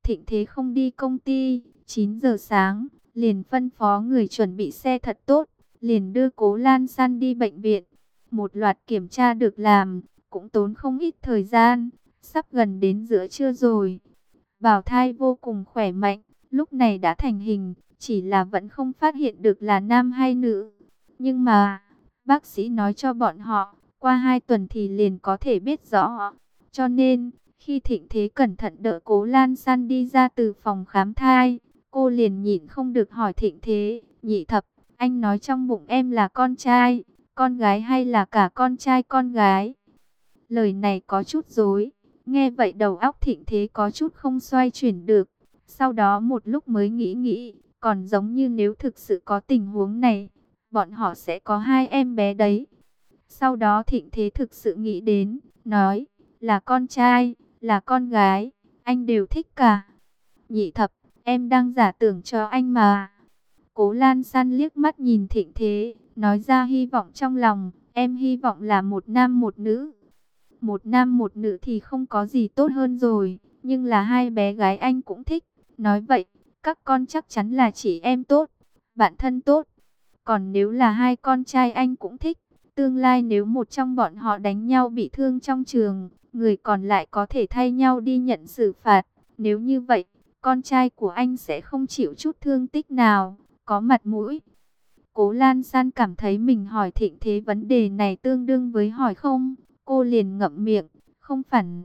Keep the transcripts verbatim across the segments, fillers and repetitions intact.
Thịnh Thế không đi công ty, chín giờ sáng, liền phân phó người chuẩn bị xe thật tốt, liền đưa Cố Lan San đi bệnh viện. Một loạt kiểm tra được làm, cũng tốn không ít thời gian, sắp gần đến giữa trưa rồi. Bào thai vô cùng khỏe mạnh, lúc này đã thành hình, chỉ là vẫn không phát hiện được là nam hay nữ. Nhưng mà, bác sĩ nói cho bọn họ, qua hai tuần thì liền có thể biết rõ. Cho nên, khi Thịnh Thế cẩn thận đỡ Cố Lan San đi ra từ phòng khám thai, cô liền nhịn không được hỏi Thịnh Thế, nhị thập, anh nói trong bụng em là con trai, con gái hay là cả con trai con gái? Lời này có chút dối, nghe vậy đầu óc Thịnh Thế có chút không xoay chuyển được. Sau đó một lúc mới nghĩ nghĩ, còn giống như nếu thực sự có tình huống này, bọn họ sẽ có hai em bé đấy. Sau đó Thịnh Thế thực sự nghĩ đến, nói, là con trai, là con gái, anh đều thích cả. Nhị thập, em đang giả tưởng cho anh mà. Cố Lan San liếc mắt nhìn Thịnh Thế, nói ra hy vọng trong lòng, em hy vọng là một nam một nữ. Một nam một nữ thì không có gì tốt hơn rồi, nhưng là hai bé gái anh cũng thích. Nói vậy, các con chắc chắn là chỉ em tốt, bạn thân tốt. Còn nếu là hai con trai anh cũng thích, tương lai nếu một trong bọn họ đánh nhau bị thương trong trường, người còn lại có thể thay nhau đi nhận xử phạt. Nếu như vậy, con trai của anh sẽ không chịu chút thương tích nào, có mặt mũi. Cố Lan San cảm thấy mình hỏi Thịnh Thế vấn đề này tương đương với hỏi không, cô liền ngậm miệng, không phản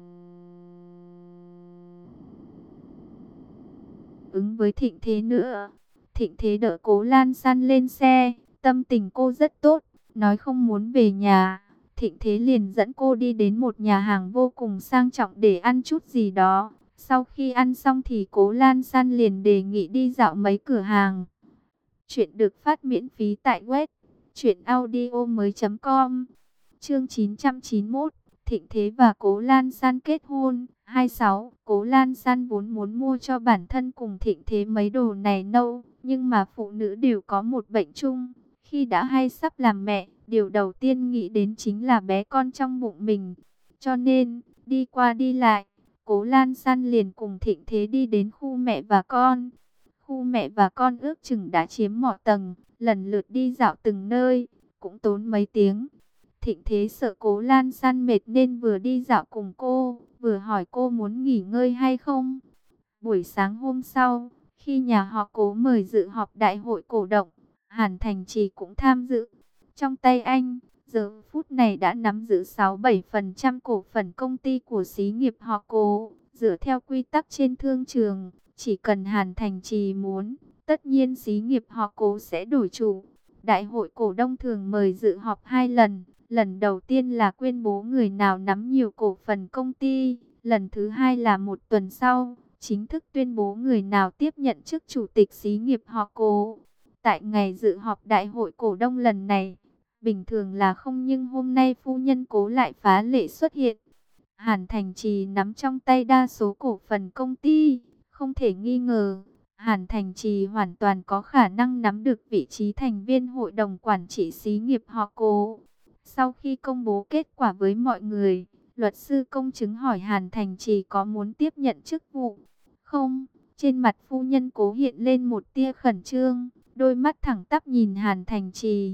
ứng với Thịnh Thế nữa. Thịnh Thế đỡ Cố Lan San lên xe, tâm tình cô rất tốt, nói không muốn về nhà. Thịnh Thế liền dẫn cô đi đến một nhà hàng vô cùng sang trọng để ăn chút gì đó. Sau khi ăn xong thì Cố Lan San liền đề nghị đi dạo mấy cửa hàng. Chuyện được phát miễn phí tại web truyệnaudiomoi chấm com. Chương chín trăm chín mươi mốt, Thịnh Thế và Cố Lan San kết hôn. hai mươi sáu. Cố Lan San vốn muốn mua cho bản thân cùng Thịnh Thế mấy đồ này nâu, nhưng mà phụ nữ đều có một bệnh chung, khi đã hay sắp làm mẹ, điều đầu tiên nghĩ đến chính là bé con trong bụng mình. Cho nên, đi qua đi lại, Cố Lan San liền cùng Thịnh Thế đi đến khu mẹ và con. Khu mẹ và con ước chừng đã chiếm mọi tầng, lần lượt đi dạo từng nơi, cũng tốn mấy tiếng. Thịnh Thế sợ Cố Lan San mệt nên vừa đi dạo cùng cô, vừa hỏi cô muốn nghỉ ngơi hay không. Buổi sáng hôm sau, khi nhà họ Cố mời dự họp đại hội cổ động, Hàn Thành Trì cũng tham dự. Trong tay anh, giờ phút này đã nắm giữ sáu mươi bảy phần trăm cổ phần công ty của xí nghiệp họ Cố. Dựa theo quy tắc trên thương trường, chỉ cần Hàn Thành Trì muốn, tất nhiên xí nghiệp họ Cố sẽ đổi chủ. Đại hội cổ đông thường mời dự họp hai lần. Lần đầu tiên là tuyên bố người nào nắm nhiều cổ phần công ty. Lần thứ hai là một tuần sau, chính thức tuyên bố người nào tiếp nhận chức chủ tịch xí nghiệp họ Cố. Tại ngày dự họp đại hội cổ đông lần này, bình thường là không, nhưng hôm nay phu nhân Cố lại phá lệ xuất hiện. Hàn Thành Trì nắm trong tay đa số cổ phần công ty, không thể nghi ngờ, Hàn Thành Trì hoàn toàn có khả năng nắm được vị trí thành viên hội đồng quản trị xí nghiệp họ Cố. Sau khi công bố kết quả với mọi người, luật sư công chứng hỏi Hàn Thành Trì có muốn tiếp nhận chức vụ không. Trên mặt phu nhân Cố hiện lên một tia khẩn trương, đôi mắt thẳng tắp nhìn Hàn Thành Trì.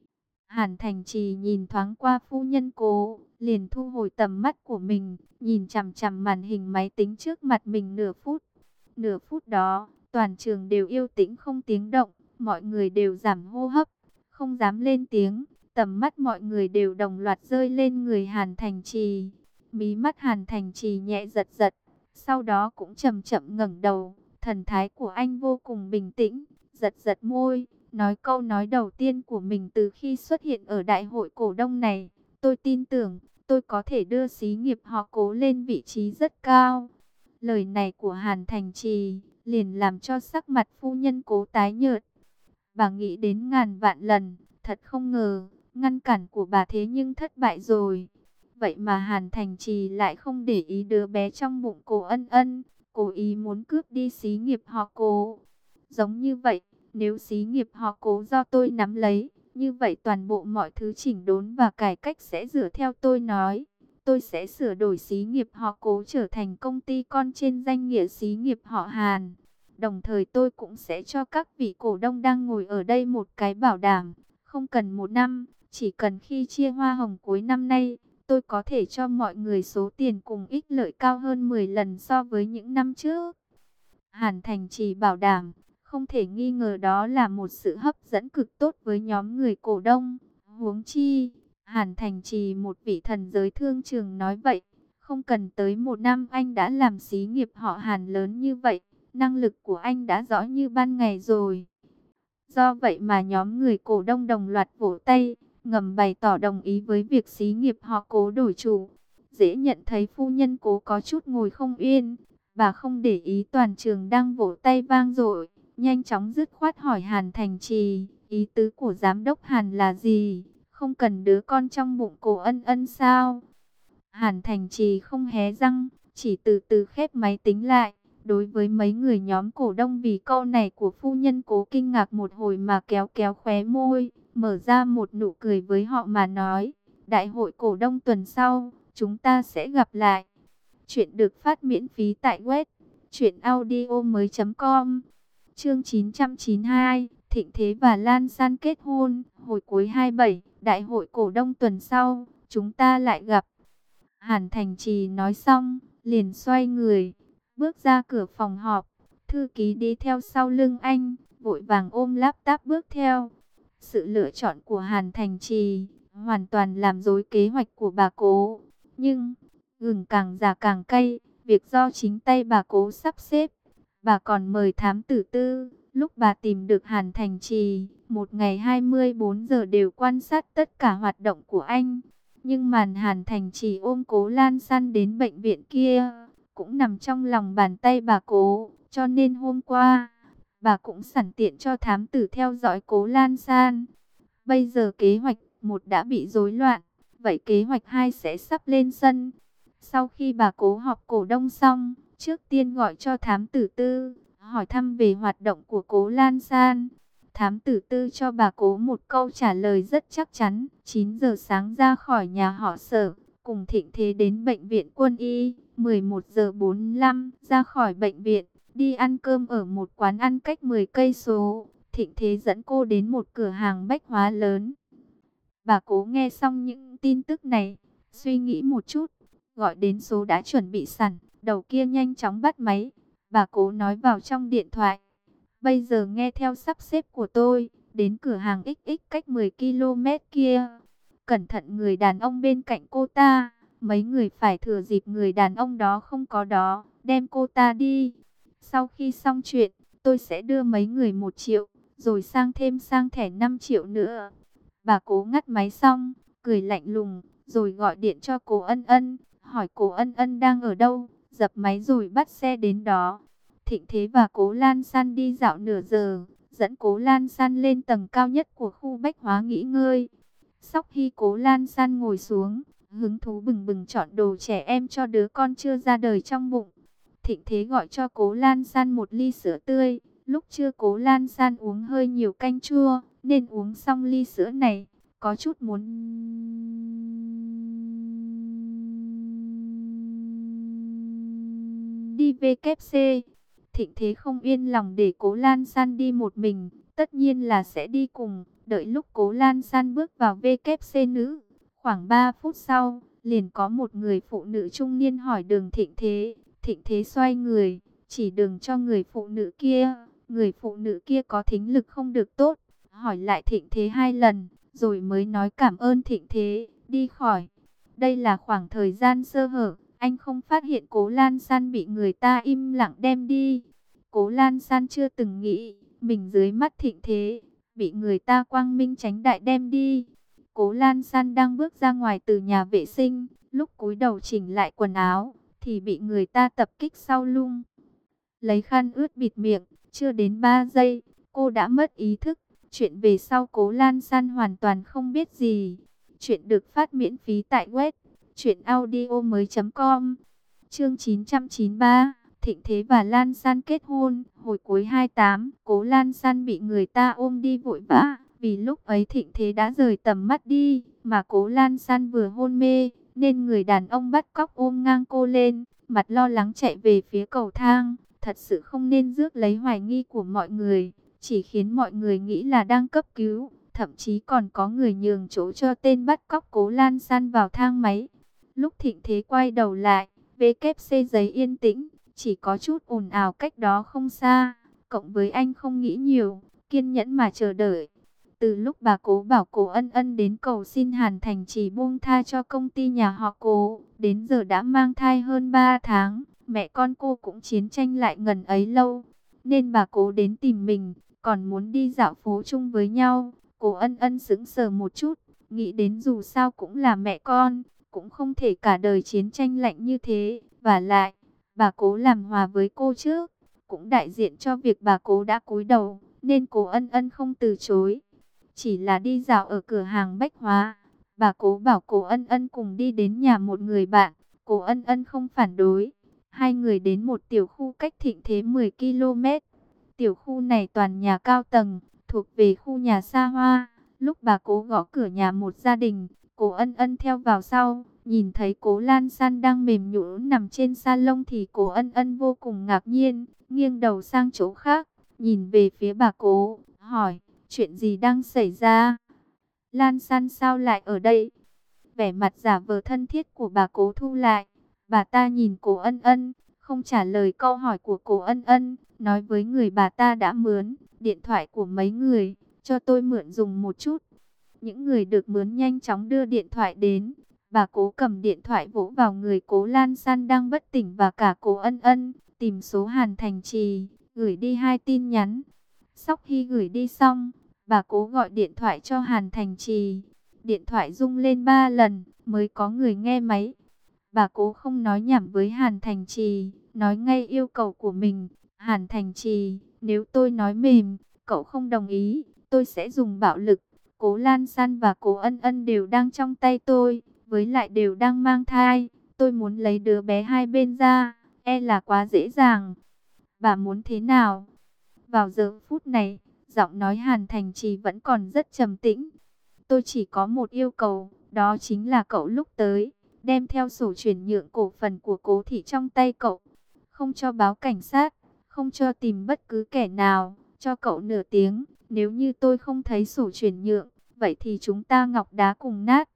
Hàn Thành Trì nhìn thoáng qua phu nhân Cố, liền thu hồi tầm mắt của mình, nhìn chằm chằm màn hình máy tính trước mặt mình nửa phút. Nửa phút đó, toàn trường đều yên tĩnh không tiếng động, mọi người đều giảm hô hấp, không dám lên tiếng. Tầm mắt mọi người đều đồng loạt rơi lên người Hàn Thành Trì. Mí mắt Hàn Thành Trì nhẹ giật giật, sau đó cũng chậm chậm ngẩng đầu. Thần thái của anh vô cùng bình tĩnh, giật giật môi, nói câu nói đầu tiên của mình từ khi xuất hiện ở đại hội cổ đông này. Tôi tin tưởng, tôi có thể đưa xí nghiệp họ Cố lên vị trí rất cao. Lời này của Hàn Thành Trì liền làm cho sắc mặt phu nhân Cố tái nhợt. Bà nghĩ đến ngàn vạn lần, thật không ngờ, ngăn cản của bà thế nhưng thất bại rồi. Vậy mà Hàn Thành Trì lại không để ý đứa bé trong bụng Cố Ân Ân, cố ý muốn cướp đi xí nghiệp họ Cố. Giống như vậy, nếu xí nghiệp họ Cố do tôi nắm lấy, như vậy toàn bộ mọi thứ chỉnh đốn và cải cách sẽ dựa theo tôi nói. tôi sẽ sửa đổi xí nghiệp họ Cố trở thành công ty con trên danh nghĩa xí nghiệp họ Hàn. Đồng thời tôi cũng sẽ cho các vị cổ đông đang ngồi ở đây một cái bảo đảm, không cần một năm, chỉ cần khi chia hoa hồng cuối năm nay, tôi có thể cho mọi người số tiền cùng ích lợi cao hơn mười lần so với những năm trước. Hàn Thành Trì bảo đảm, không thể nghi ngờ đó là một sự hấp dẫn cực tốt với nhóm người cổ đông. Huống chi, Hàn Thành Trì một vị thần giới thương trường nói vậy, không cần tới một năm anh đã làm xí nghiệp họ Hàn lớn như vậy, năng lực của anh đã rõ như ban ngày rồi. Do vậy mà nhóm người cổ đông đồng loạt vỗ tay, ngầm bày tỏ đồng ý với việc xí nghiệp họ Cố đổi chủ. Dễ nhận thấy phu nhân Cố có chút ngồi không yên, bà không để ý toàn trường đang vỗ tay vang dội, nhanh chóng dứt khoát hỏi Hàn Thành Trì, ý tứ của giám đốc Hàn là gì? Không cần đứa con trong bụng Cố Ân Ân sao? Hàn Thành Trì không hé răng, chỉ từ từ khép máy tính lại. Đối với mấy người nhóm cổ đông vì câu này của phu nhân Cố kinh ngạc một hồi mà kéo kéo khóe môi, mở ra một nụ cười với họ mà nói, đại hội cổ đông tuần sau, chúng ta sẽ gặp lại. Chuyện được phát miễn phí tại web truyện audio mới chấm com. Chương chín trăm chín mươi hai, Thịnh Thế và Lan San kết hôn, hồi cuối hai mươi bảy, đại hội cổ đông tuần sau, chúng ta lại gặp. Hàn Thành Trì nói xong, liền xoay người, bước ra cửa phòng họp. Thư ký đi theo sau lưng anh, vội vàng ôm laptop bước theo. Sự lựa chọn của Hàn Thành Trì hoàn toàn làm rối kế hoạch của bà Cố. Nhưng, gừng càng già càng cay, việc do chính tay bà Cố sắp xếp. Bà còn mời thám tử tư. Lúc bà tìm được Hàn Thành Trì, một ngày hai mươi bốn giờ đều quan sát tất cả hoạt động của anh. Nhưng màn Hàn Thành Trì ôm Cố Lan San đến bệnh viện kia cũng nằm trong lòng bàn tay bà Cố, cho nên hôm qua bà cũng sẵn tiện cho thám tử theo dõi Cố Lan San. Bây giờ kế hoạch một đã bị rối loạn, vậy kế hoạch hai sẽ sắp lên sân. Sau khi bà Cố họp cổ đông xong, trước tiên gọi cho thám tử tư, hỏi thăm về hoạt động của Cố Lan San. Thám tử tư cho bà Cố một câu trả lời rất chắc chắn, chín giờ sáng ra khỏi nhà họ Sở, cùng Thịnh Thế đến bệnh viện quân y, mười một giờ bốn mươi lăm ra khỏi bệnh viện, đi ăn cơm ở một quán ăn cách mười cây số. Thịnh Thế dẫn cô đến một cửa hàng bách hóa lớn. Bà Cố nghe xong những tin tức này, suy nghĩ một chút, gọi đến số đã chuẩn bị sẵn, đầu kia nhanh chóng bắt máy. Bà Cố nói vào trong điện thoại, bây giờ nghe theo sắp xếp của tôi, đến cửa hàng ích ích cách mười ki lô mét kia. Cẩn thận người đàn ông bên cạnh cô ta, mấy người phải thừa dịp người đàn ông đó không có đó, đem cô ta đi. Sau khi xong chuyện, tôi sẽ đưa mấy người một triệu, rồi sang thêm sang thẻ năm triệu nữa. Bà Cố ngắt máy xong, cười lạnh lùng, rồi gọi điện cho cô Ân Ân, hỏi cô Ân Ân đang ở đâu, dập máy rồi bắt xe đến đó. Thịnh Thế và Cố Lan San đi dạo nửa giờ, dẫn Cố Lan San lên tầng cao nhất của khu bách hóa nghỉ ngơi. Sau khi Cố Lan San ngồi xuống, hứng thú bừng bừng chọn đồ trẻ em cho đứa con chưa ra đời trong bụng. Thịnh Thế gọi cho Cố Lan San một ly sữa tươi. Lúc trưa Cố Lan San uống hơi nhiều canh chua, nên uống xong ly sữa này, có chút muốn đi vê kép xê. Thịnh Thế không yên lòng để Cố Lan San đi một mình, tất nhiên là sẽ đi cùng. Đợi lúc Cố Lan San bước vào vê kép xê nữ, khoảng ba phút sau, liền có một người phụ nữ trung niên hỏi đường Thịnh Thế. Thịnh Thế xoay người, chỉ đường cho người phụ nữ kia. Người phụ nữ kia có thính lực không được tốt, hỏi lại Thịnh Thế hai lần, rồi mới nói cảm ơn Thịnh Thế, đi khỏi. Đây là khoảng thời gian sơ hở, anh không phát hiện Cố Lan San bị người ta im lặng đem đi. Cố Lan San chưa từng nghĩ, mình dưới mắt Thịnh Thế, bị người ta quang minh chánh đại đem đi. Cố Lan San đang bước ra ngoài từ nhà vệ sinh, lúc cúi đầu chỉnh lại quần áo, thì bị người ta tập kích sau lưng. Lấy khăn ướt bịt miệng, chưa đến ba giây, cô đã mất ý thức. Chuyện về sau Cố Lan San hoàn toàn không biết gì. Chuyện được phát miễn phí tại web truyện audio mới chấm com. Chương chín trăm chín mươi ba, Thịnh Thế và Lan San kết hôn, hồi cuối hai mươi tám, Cố Lan San bị người ta ôm đi vội vã, vì lúc ấy Thịnh Thế đã rời tầm mắt đi, mà Cố Lan San vừa hôn mê, nên người đàn ông bắt cóc ôm ngang cô lên, mặt lo lắng chạy về phía cầu thang. Thật sự không nên rước lấy hoài nghi của mọi người, chỉ khiến mọi người nghĩ là đang cấp cứu. Thậm chí còn có người nhường chỗ cho tên bắt cóc Cố Lan San vào thang máy. Lúc Thịnh Thế quay đầu lại, vê kép xê giấy yên tĩnh, chỉ có chút ồn ào cách đó không xa. Cộng với anh không nghĩ nhiều, kiên nhẫn mà chờ đợi. Từ lúc bà Cố bảo Cố Ân Ân đến cầu xin Hàn Thành Trì buông tha cho công ty nhà họ Cố, đến giờ đã mang thai hơn ba tháng, mẹ con cô cũng chiến tranh lại ngần ấy lâu. Nên bà Cố đến tìm mình, còn muốn đi dạo phố chung với nhau. Cố Ân Ân sững sờ một chút, nghĩ đến dù sao cũng là mẹ con, cũng không thể cả đời chiến tranh lạnh như thế. Và lại, bà Cố làm hòa với cô trước, cũng đại diện cho việc bà Cố đã cúi đầu, nên Cố Ân Ân không từ chối. Chỉ là đi dạo ở cửa hàng bách hóa, bà Cố bảo Cố Ân Ân cùng đi đến nhà một người bạn. Cố Ân Ân không phản đối. Hai người đến một tiểu khu cách Thịnh Thế mười ki lô mét. Tiểu khu này toàn nhà cao tầng, thuộc về khu nhà xa hoa. Lúc bà Cố gõ cửa nhà một gia đình, Cố Ân Ân theo vào sau, nhìn thấy Cố Lan San đang mềm nhũn nằm trên salon thì Cố Ân Ân vô cùng ngạc nhiên, nghiêng đầu sang chỗ khác, nhìn về phía bà Cố, hỏi, chuyện gì đang xảy ra? Lan San sao lại ở đây? Vẻ mặt giả vờ thân thiết của bà Cố thu lại, bà ta nhìn Cố Ân Ân, không trả lời câu hỏi của Cố Ân Ân, nói với người bà ta đã mướn điện thoại của mấy người, cho tôi mượn dùng một chút. Những người được mướn nhanh chóng đưa điện thoại đến. Bà Cố cầm điện thoại vỗ vào người Cố Lan San đang bất tỉnh và cả Cố Ân Ân, tìm số Hàn Thành Trì, gửi đi hai tin nhắn. Sau khi gửi đi xong, bà Cố gọi điện thoại cho Hàn Thành Trì. Điện thoại rung lên ba lần mới có người nghe máy. Bà Cố không nói nhảm với Hàn Thành Trì, nói ngay yêu cầu của mình. Hàn Thành Trì, nếu tôi nói mềm, cậu không đồng ý, tôi sẽ dùng bạo lực. Cố Lan San và Cố Ân Ân đều đang trong tay tôi, với lại đều đang mang thai. Tôi muốn lấy đứa bé hai bên ra, e là quá dễ dàng. Bà muốn thế nào? Vào giờ phút này, giọng nói Hàn Thành Trì vẫn còn rất trầm tĩnh. Tôi chỉ có một yêu cầu, đó chính là cậu lúc tới, đem theo sổ chuyển nhượng cổ phần của Cố thị trong tay cậu. Không cho báo cảnh sát, không cho tìm bất cứ kẻ nào, cho cậu nửa tiếng. Nếu như tôi không thấy sổ chuyển nhượng, vậy thì chúng ta ngọc đá cùng nát.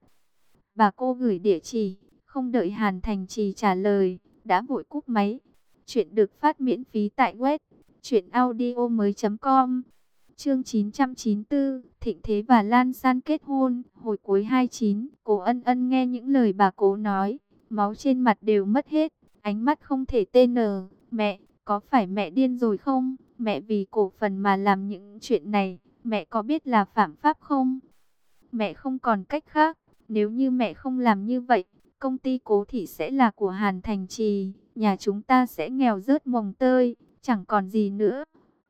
Bà cô gửi địa chỉ, không đợi Hàn Thành Trì trả lời, đã vội cúp máy. Chuyện được phát miễn phí tại web truyện audio mới chấm com. Chương chín trăm chín mươi tư, Thịnh Thế và Lan San kết hôn. Hồi cuối hai mươi chín, Cố Ân Ân nghe những lời bà Cố nói, máu trên mặt đều mất hết, ánh mắt không thể tên nở. Mẹ, có phải mẹ điên rồi không? Mẹ vì cổ phần mà làm những chuyện này, mẹ có biết là phạm pháp không? Mẹ không còn cách khác, nếu như mẹ không làm như vậy, công ty Cố thị sẽ là của Hàn Thành Trì, nhà chúng ta sẽ nghèo rớt mồng tơi, chẳng còn gì nữa.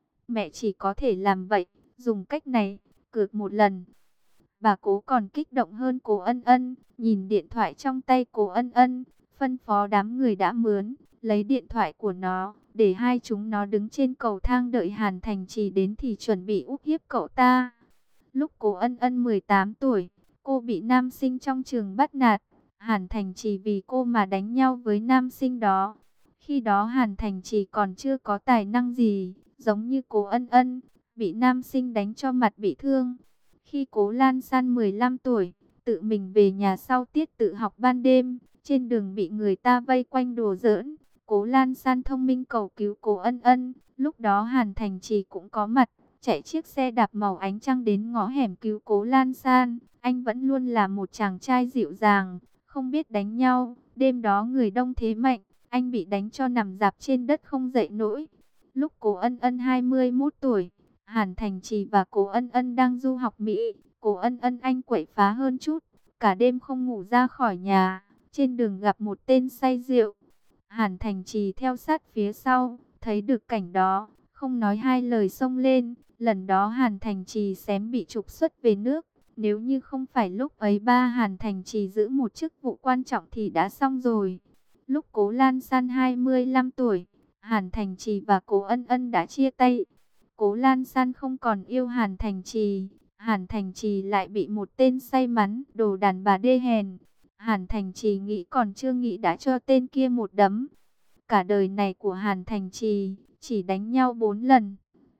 Mẹ chỉ có thể làm vậy, dùng cách này, cược một lần. Bà Cố còn kích động hơn Cố Ân Ân, nhìn điện thoại trong tay Cố Ân Ân, phân phó đám người đã mướn, lấy điện thoại của nó, để hai chúng nó đứng trên cầu thang đợi Hàn Thành Trì đến thì chuẩn bị úp hiếp cậu ta. Lúc Cố Ân Ân mười tám tuổi, cô bị nam sinh trong trường bắt nạt, Hàn Thành Trì vì cô mà đánh nhau với nam sinh đó. Khi đó Hàn Thành Trì còn chưa có tài năng gì, giống như Cố Ân Ân, bị nam sinh đánh cho mặt bị thương. Khi Cố Lan San mười lăm tuổi, tự mình về nhà sau tiết tự học ban đêm, trên đường bị người ta vây quanh đùa giỡn. Cố Lan San thông minh cầu cứu Cố Ân Ân, lúc đó Hàn Thành Trì cũng có mặt, chạy chiếc xe đạp màu ánh trăng đến ngõ hẻm cứu Cố Lan San. Anh vẫn luôn là một chàng trai dịu dàng, không biết đánh nhau. Đêm đó người đông thế mạnh, anh bị đánh cho nằm rạp trên đất không dậy nổi. Lúc Cố Ân Ân hai mươi mốt tuổi, Hàn Thành Trì và Cố Ân Ân đang du học Mỹ. Cố Ân Ân anh quậy phá hơn chút, cả đêm không ngủ ra khỏi nhà. Trên đường gặp một tên say rượu, Hàn Thành Trì theo sát phía sau, thấy được cảnh đó, không nói hai lời xông lên. Lần đó Hàn Thành Trì xém bị trục xuất về nước. Nếu như không phải lúc ấy ba Hàn Thành Trì giữ một chức vụ quan trọng thì đã xong rồi. Lúc Cố Lan San hai mươi lăm tuổi, Hàn Thành Trì và Cố Ân Ân đã chia tay. Cố Lan San không còn yêu Hàn Thành Trì, Hàn Thành Trì lại bị một tên say mắn, đồ đàn bà đê hèn. Hàn Thành Trì nghĩ còn chưa nghĩ đã cho tên kia một đấm. Cả đời này của Hàn Thành Trì chỉ đánh nhau bốn lần.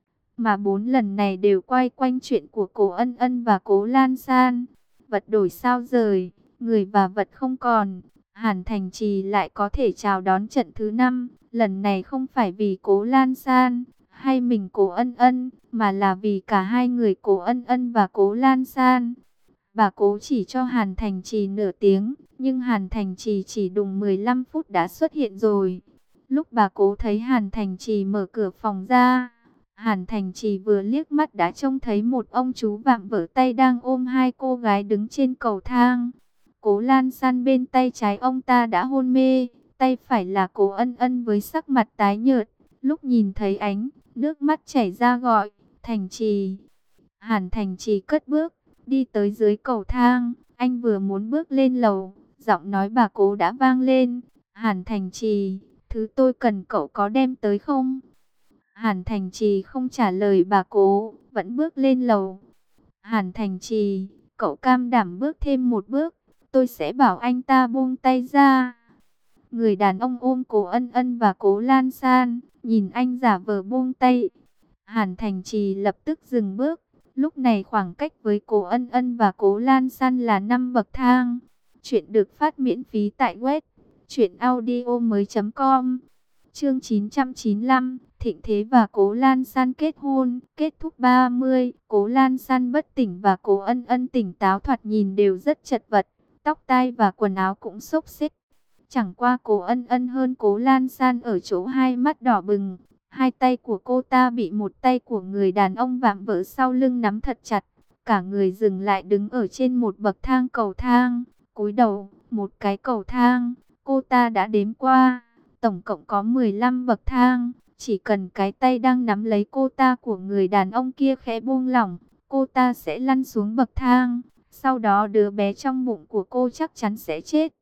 Mà bốn lần này đều quay quanh chuyện của Cố Ân Ân và Cố Lan San. Vật đổi sao rời, người và vật không còn. Hàn Thành Trì lại có thể chào đón trận thứ năm. Lần này không phải vì Cố Lan San hay mình Cố Ân Ân, mà là vì cả hai người Cố Ân Ân và Cố Lan San. Bà Cố chỉ cho Hàn Thành Trì nửa tiếng, nhưng Hàn Thành Trì chỉ đùng mười lăm phút đã xuất hiện rồi. Lúc bà Cố thấy Hàn Thành Trì mở cửa phòng ra, Hàn Thành Trì vừa liếc mắt đã trông thấy một ông chú vạm vỡ tay đang ôm hai cô gái đứng trên cầu thang. Cố Lan San bên tay trái ông ta đã hôn mê, tay phải là Cố Ân Ân với sắc mặt tái nhợt. Lúc nhìn thấy ánh, nước mắt chảy ra gọi, Thành Trì. Hàn Thành Trì cất bước, đi tới dưới cầu thang. Anh vừa muốn bước lên lầu, giọng nói bà Cố đã vang lên. Hàn Thành Trì, thứ tôi cần cậu có đem tới không? Hàn Thành Trì không trả lời bà Cố, vẫn bước lên lầu. Hàn Thành Trì, cậu cam đảm bước thêm một bước, tôi sẽ bảo anh ta buông tay ra. Người đàn ông ôm Cố Ân Ân và Cố Lan San, nhìn anh giả vờ buông tay. Hàn Thành Trì lập tức dừng bước. Lúc này khoảng cách với Cố Ân Ân và Cố Lan San là năm bậc thang. Chuyện được phát miễn phí tại web truyện audio mới chấm com. Chương chín trăm chín mươi lăm, Thịnh Thế và Cố Lan San kết hôn, kết thúc ba mươi. Cố Lan San bất tỉnh và Cố Ân Ân tỉnh táo, thoạt nhìn đều rất chật vật, tóc tai và quần áo cũng xốc xếch. Chẳng qua Cố Ân Ân hơn Cố Lan San ở chỗ hai mắt đỏ bừng. Hai tay của cô ta bị một tay của người đàn ông vạm vỡ sau lưng nắm thật chặt. Cả người dừng lại đứng ở trên một bậc thang cầu thang. Cúi đầu, một cái cầu thang, cô ta đã đếm qua. Tổng cộng có mười lăm bậc thang. Chỉ cần cái tay đang nắm lấy cô ta của người đàn ông kia khẽ buông lỏng, cô ta sẽ lăn xuống bậc thang. Sau đó đứa bé trong bụng của cô chắc chắn sẽ chết.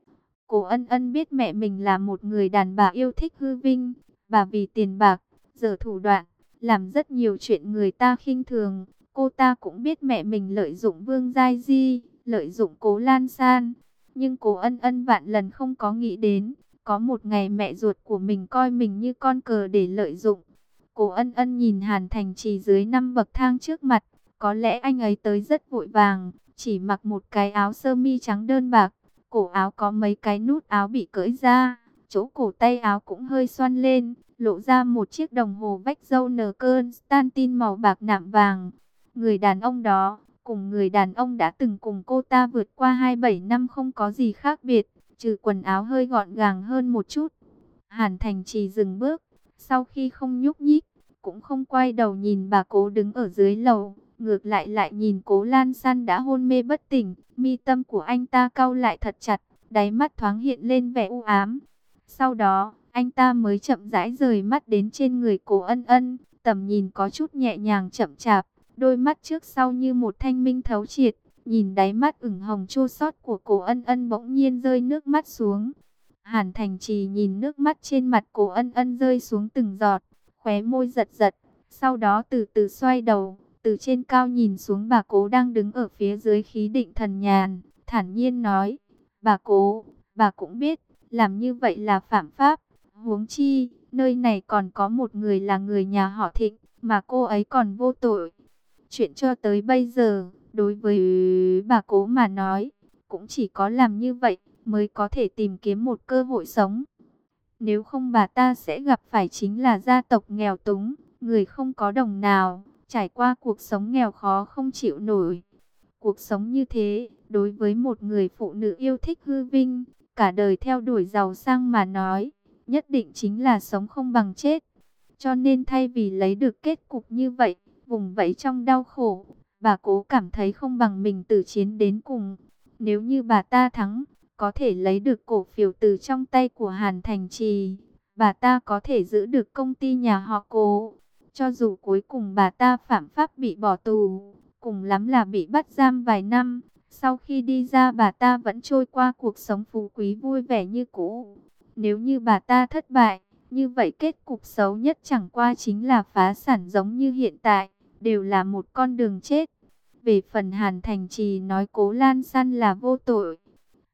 Cố Ân Ân biết mẹ mình là một người đàn bà yêu thích hư vinh. Bà vì tiền bạc, giở thủ đoạn, làm rất nhiều chuyện người ta khinh thường. Cô ta cũng biết mẹ mình lợi dụng Vương Giai Di, lợi dụng Cố Lan San. Nhưng Cố Ân Ân vạn lần không có nghĩ đến, có một ngày mẹ ruột của mình coi mình như con cờ để lợi dụng. Cố Ân Ân nhìn Hàn Thành Trì dưới năm bậc thang trước mặt. Có lẽ anh ấy tới rất vội vàng, chỉ mặc một cái áo sơ mi trắng đơn bạc. Cổ áo có mấy cái nút áo bị cởi ra. Chỗ cổ tay áo cũng hơi xoăn lên, lộ ra một chiếc đồng hồ vách dâu nờ cơn Stantin màu bạc nạm vàng. Người đàn ông đó, cùng người đàn ông đã từng cùng cô ta vượt qua hai mươi bảy năm không có gì khác biệt, trừ quần áo hơi gọn gàng hơn một chút. Hàn Thành Trì dừng bước, sau khi không nhúc nhích, cũng không quay đầu nhìn bà Cố đứng ở dưới lầu, ngược lại lại nhìn Cố Lan San đã hôn mê bất tỉnh. Mi tâm của anh ta cau lại thật chặt, đáy mắt thoáng hiện lên vẻ u ám. Sau đó, anh ta mới chậm rãi rời mắt đến trên người Cố Ân Ân, tầm nhìn có chút nhẹ nhàng chậm chạp, đôi mắt trước sau như một thanh minh thấu triệt, nhìn đáy mắt ửng hồng chua xót của Cố Ân Ân bỗng nhiên rơi nước mắt xuống. Hàn Thành Trì nhìn nước mắt trên mặt Cố Ân Ân rơi xuống từng giọt, khóe môi giật giật, sau đó từ từ xoay đầu, từ trên cao nhìn xuống bà Cố đang đứng ở phía dưới khí định thần nhàn, thản nhiên nói: "Bà Cố, bà cũng biết làm như vậy là phạm pháp, huống chi, nơi này còn có một người là người nhà họ Thịnh, mà cô ấy còn vô tội." Chuyện cho tới bây giờ, đối với bà Cố mà nói, cũng chỉ có làm như vậy mới có thể tìm kiếm một cơ hội sống. Nếu không bà ta sẽ gặp phải chính là gia tộc nghèo túng, người không có đồng nào, trải qua cuộc sống nghèo khó không chịu nổi. Cuộc sống như thế, đối với một người phụ nữ yêu thích hư vinh, cả đời theo đuổi giàu sang mà nói, nhất định chính là sống không bằng chết. Cho nên thay vì lấy được kết cục như vậy, vùng vẫy trong đau khổ, bà Cố cảm thấy không bằng mình tử chiến đến cùng. Nếu như bà ta thắng, có thể lấy được cổ phiếu từ trong tay của Hàn Thành Trì, bà ta có thể giữ được công ty nhà họ Cố. Cho dù cuối cùng bà ta phạm pháp bị bỏ tù, cùng lắm là bị bắt giam vài năm, sau khi đi ra bà ta vẫn trôi qua cuộc sống phú quý vui vẻ như cũ. Nếu như bà ta thất bại, như vậy kết cục xấu nhất chẳng qua chính là phá sản giống như hiện tại, đều là một con đường chết. Về phần Hàn Thành Trì nói Cố Lan San là vô tội,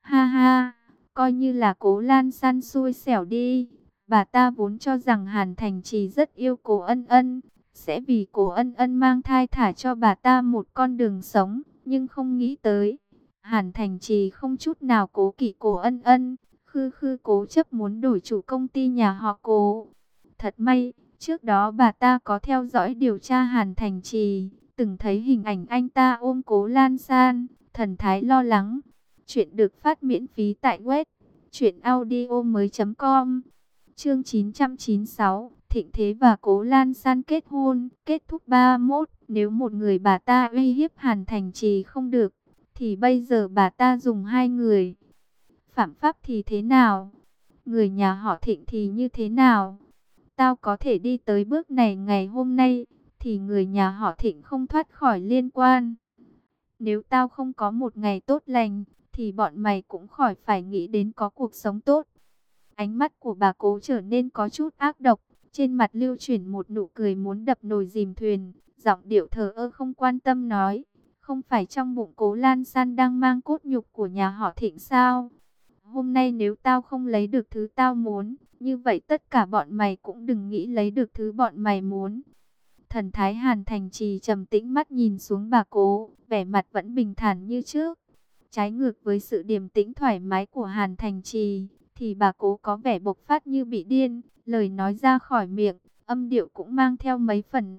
Ha ha, coi như là Cố Lan San xui xẻo đi. Bà ta vốn cho rằng Hàn Thành Trì rất yêu Cố Ân Ân, sẽ vì Cố Ân Ân mang thai thả cho bà ta một con đường sống, nhưng không nghĩ tới Hàn Thành Trì không chút nào cố kỵ Cố Ân Ân, khư khư cố chấp muốn đổi chủ công ty nhà họ Cố. Thật may, trước đó bà ta có theo dõi điều tra Hàn Thành Trì, từng thấy hình ảnh anh ta ôm Cố Lan San, thần thái lo lắng. Chuyện được phát miễn phí tại web truyện audio mới com. Chương chín trăm chín mươi sáu, Thịnh Thế và Cố Lan San kết hôn. Kết thúc ba mươi mốt. Nếu một người bà ta uy hiếp Hàn Thành Trì không được, thì bây giờ bà ta dùng hai người. Phạm pháp thì thế nào? Người nhà họ Thịnh thì như thế nào? Tao có thể đi tới bước này ngày hôm nay, thì người nhà họ Thịnh không thoát khỏi liên quan. Nếu tao không có một ngày tốt lành, thì bọn mày cũng khỏi phải nghĩ đến có cuộc sống tốt. Ánh mắt của bà Cố trở nên có chút ác độc, trên mặt lưu chuyển một nụ cười muốn đập nồi dìm thuyền, giọng điệu thờ ơ không quan tâm nói, không phải trong bụng Cố Lan San đang mang cốt nhục của nhà họ Thịnh sao? Hôm nay nếu tao không lấy được thứ tao muốn, như vậy tất cả bọn mày cũng đừng nghĩ lấy được thứ bọn mày muốn. Thần thái Hàn Thành Trì trầm tĩnh mắt nhìn xuống bà Cố, vẻ mặt vẫn bình thản như trước. Trái ngược với sự điềm tĩnh thoải mái của Hàn Thành Trì, thì bà Cố có vẻ bộc phát như bị điên, lời nói ra khỏi miệng, âm điệu cũng mang theo mấy phần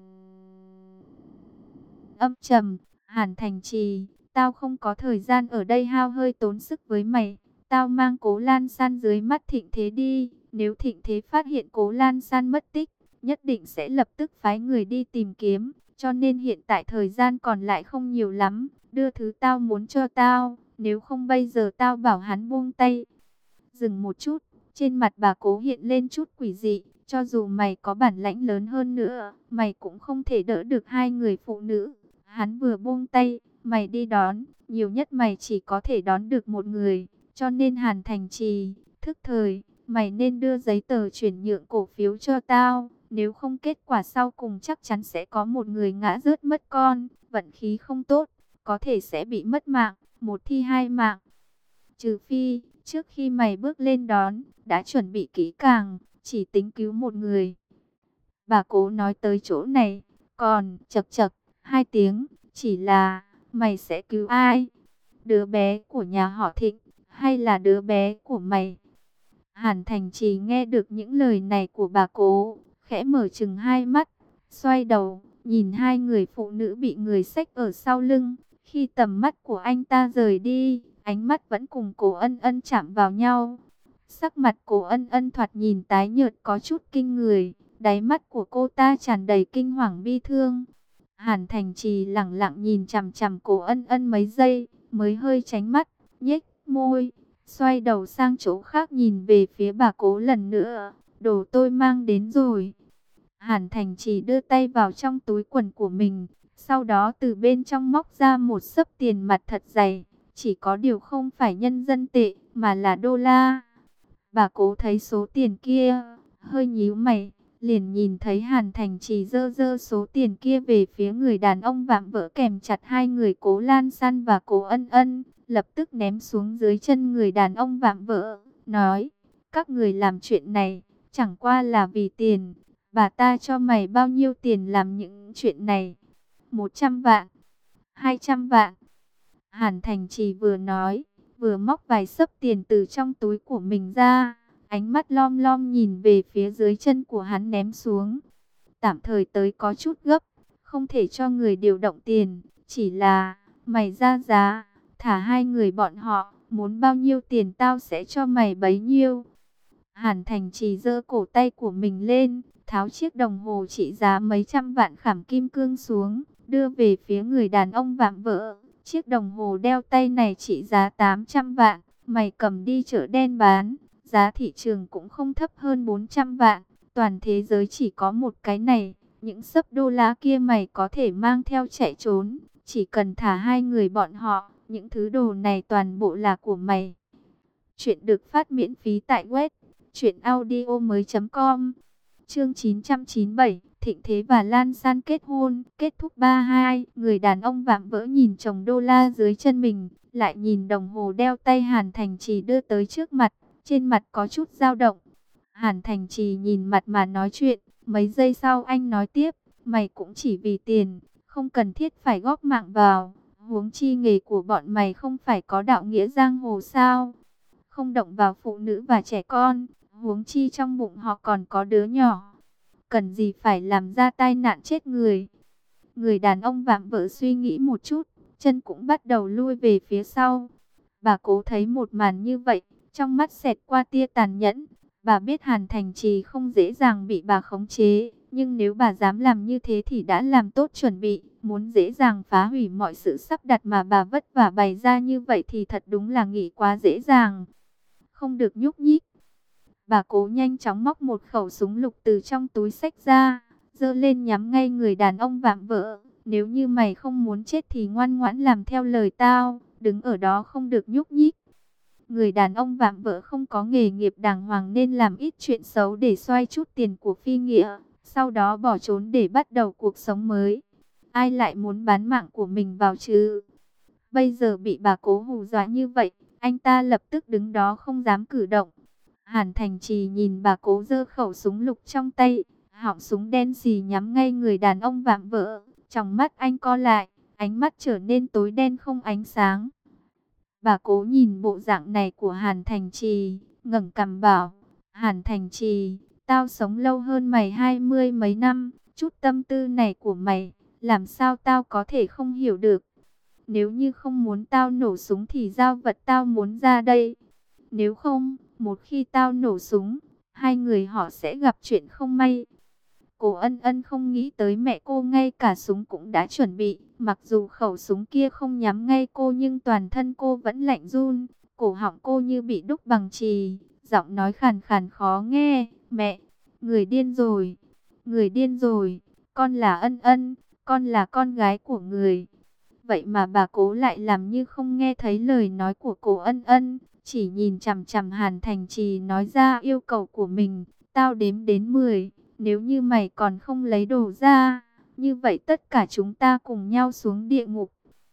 âm trầm. Hàn Thành Trì, tao không có thời gian ở đây hao hơi tốn sức với mày, tao mang Cố Lan San dưới mắt Thịnh Thế đi, nếu Thịnh Thế phát hiện Cố Lan San mất tích, nhất định sẽ lập tức phái người đi tìm kiếm, cho nên hiện tại thời gian còn lại không nhiều lắm, đưa thứ tao muốn cho tao, nếu không bây giờ tao bảo hắn buông tay. Dừng một chút, trên mặt bà Cố hiện lên chút quỷ dị, cho dù mày có bản lãnh lớn hơn nữa, mày cũng không thể đỡ được hai người phụ nữ. Hắn vừa buông tay, mày đi đón, nhiều nhất mày chỉ có thể đón được một người, cho nên Hàn Thành Trì, thức thời, mày nên đưa giấy tờ chuyển nhượng cổ phiếu cho tao, nếu không kết quả sau cùng chắc chắn sẽ có một người ngã rớt mất con, vận khí không tốt, có thể sẽ bị mất mạng, một thi hai mạng. Trừ phi, trước khi mày bước lên đón, đã chuẩn bị kỹ càng, chỉ tính cứu một người. Bà Cố nói tới chỗ này, còn chật chật, hai tiếng, chỉ là, mày sẽ cứu ai? Đứa bé của nhà họ Thịnh, hay là đứa bé của mày? Hàn Thành Trì nghe được những lời này của bà Cố, khẽ mở trừng hai mắt, xoay đầu, nhìn hai người phụ nữ bị người xách ở sau lưng. Khi tầm mắt của anh ta rời đi, ánh mắt vẫn cùng Cố Ân Ân chạm vào nhau. Sắc mặt Cố Ân Ân thoạt nhìn tái nhợt có chút kinh người, đáy mắt của cô ta tràn đầy kinh hoàng bi thương. Hàn Thành Trì lẳng lặng nhìn chằm chằm Cố Ân Ân mấy giây, mới hơi tránh mắt, nhếch môi, xoay đầu sang chỗ khác nhìn về phía bà Cố lần nữa. Đồ tôi mang đến rồi. Hàn Thành Trì đưa tay vào trong túi quần của mình, sau đó từ bên trong móc ra một xấp tiền mặt thật dày, chỉ có điều không phải nhân dân tệ, mà là đô la. Bà Cố thấy số tiền kia, hơi nhíu mày, liền nhìn thấy Hàn Thành Trì dơ dơ số tiền kia về phía người đàn ông vạm vỡ kèm chặt hai người Cố Lan San và Cố Ân Ân, lập tức ném xuống dưới chân người đàn ông vạm vỡ, nói, các người làm chuyện này, chẳng qua là vì tiền, bà ta cho mày bao nhiêu tiền làm những chuyện này? Một trăm vạn, hai trăm vạn. Hàn Thành Trì vừa nói, vừa móc vài xấp tiền từ trong túi của mình ra, ánh mắt lom lom nhìn về phía dưới chân của hắn ném xuống. Tạm thời tới có chút gấp, không thể cho người điều động tiền, chỉ là, mày ra giá, thả hai người bọn họ, muốn bao nhiêu tiền tao sẽ cho mày bấy nhiêu. Hàn Thành Trì giơ cổ tay của mình lên, tháo chiếc đồng hồ trị giá mấy trăm vạn khảm kim cương xuống, đưa về phía người đàn ông vạm vỡ. Chiếc đồng hồ đeo tay này trị giá tám trăm vạn, mày cầm đi chợ đen bán, giá thị trường cũng không thấp hơn bốn trăm vạn, toàn thế giới chỉ có một cái này, những xấp đô la kia mày có thể mang theo chạy trốn, chỉ cần thả hai người bọn họ, những thứ đồ này toàn bộ là của mày. Chuyện được phát miễn phí tại web truyện audio mới com. Chương chín trăm chín mươi bảy, Thịnh Thế và Lan San kết hôn. Kết thúc ba hai, người đàn ông vạm vỡ nhìn chồng đô la dưới chân mình, lại nhìn đồng hồ đeo tay Hàn Thành Trì đưa tới trước mặt, trên mặt có chút dao động. Hàn Thành Trì nhìn mặt mà nói chuyện, mấy giây sau anh nói tiếp, mày cũng chỉ vì tiền, không cần thiết phải góp mạng vào, huống chi nghề của bọn mày không phải có đạo nghĩa giang hồ sao, không động vào phụ nữ và trẻ con, huống chi trong bụng họ còn có đứa nhỏ, cần gì phải làm ra tai nạn chết người. Người đàn ông vạm vỡ suy nghĩ một chút, chân cũng bắt đầu lui về phía sau. Bà Cố thấy một màn như vậy, trong mắt xẹt qua tia tàn nhẫn. Bà biết Hàn Thành Trì không dễ dàng bị bà khống chế, nhưng nếu bà dám làm như thế thì đã làm tốt chuẩn bị, muốn dễ dàng phá hủy mọi sự sắp đặt mà bà vất vả bày ra như vậy thì thật đúng là nghĩ quá dễ dàng. Không được nhúc nhích. Bà Cố nhanh chóng móc một khẩu súng lục từ trong túi xách ra, giơ lên nhắm ngay người đàn ông vạm vỡ. Nếu như mày không muốn chết thì ngoan ngoãn làm theo lời tao, đứng ở đó không được nhúc nhích. Người đàn ông vạm vỡ không có nghề nghiệp đàng hoàng nên làm ít chuyện xấu để xoay chút tiền của phi nghĩa, sau đó bỏ trốn để bắt đầu cuộc sống mới. Ai lại muốn bán mạng của mình vào chứ? Bây giờ bị bà Cố hù dọa như vậy, anh ta lập tức đứng đó không dám cử động. Hàn Thành Trì nhìn bà Cố giơ khẩu súng lục trong tay, họng súng đen xì nhắm ngay người đàn ông vạm vỡ. Trong mắt anh co lại, ánh mắt trở nên tối đen không ánh sáng. Bà Cố nhìn bộ dạng này của Hàn Thành Trì, ngẩng cằm bảo, Hàn Thành Trì, tao sống lâu hơn mày hai mươi mấy năm, chút tâm tư này của mày, làm sao tao có thể không hiểu được. Nếu như không muốn tao nổ súng thì giao vật tao muốn ra đây. Nếu không, một khi tao nổ súng, hai người họ sẽ gặp chuyện không may. Cô Ân Ân không nghĩ tới mẹ cô ngay cả súng cũng đã chuẩn bị. Mặc dù khẩu súng kia không nhắm ngay cô nhưng toàn thân cô vẫn lạnh run. Cổ họng cô như bị đúc bằng chì. Giọng nói khàn khàn khó nghe. Mẹ, người điên rồi. Người điên rồi. Con là Ân Ân. Con là con gái của người. Vậy mà bà Cố lại làm như không nghe thấy lời nói của cô Ân Ân. Chỉ nhìn chằm chằm Hàn Thành Trì nói ra yêu cầu của mình. Tao đếm đến mười. Nếu như mày còn không lấy đồ ra, như vậy tất cả chúng ta cùng nhau xuống địa ngục.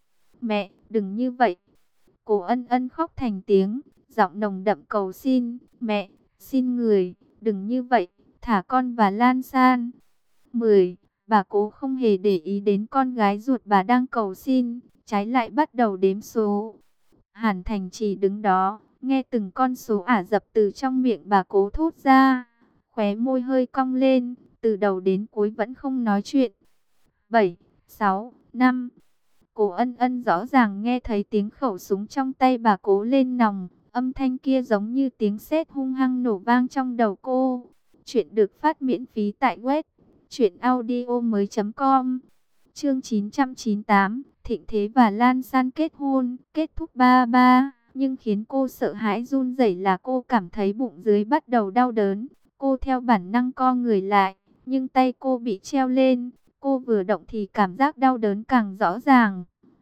Mẹ, đừng như vậy. Cô Ân Ân khóc thành tiếng, giọng nồng đậm cầu xin. Mẹ, xin người, đừng như vậy, thả con và Lan San. Mười, bà Cố không hề để ý đến con gái ruột bà đang cầu xin, trái lại bắt đầu đếm số. Hàn Thành Trì đứng đó, nghe từng con số ả dập từ trong miệng bà Cố thốt ra. Khóe môi hơi cong lên, từ đầu đến cuối vẫn không nói chuyện. Bảy, sáu, năm. Cô Ân Ân rõ ràng nghe thấy tiếng khẩu súng trong tay bà Cố lên nòng. Âm thanh kia giống như tiếng sét hung hăng nổ vang trong đầu cô. Chuyện được phát miễn phí tại web truyện audio mới chấm com. Chương chín trăm chín mươi tám, Thịnh Thế và Lan San kết hôn, kết thúc ba ba. Nhưng khiến cô sợ hãi run rẩy là cô cảm thấy bụng dưới bắt đầu đau đớn. Cô theo bản năng co người lại, nhưng tay cô bị treo lên. Cô vừa động thì cảm giác đau đớn càng rõ ràng.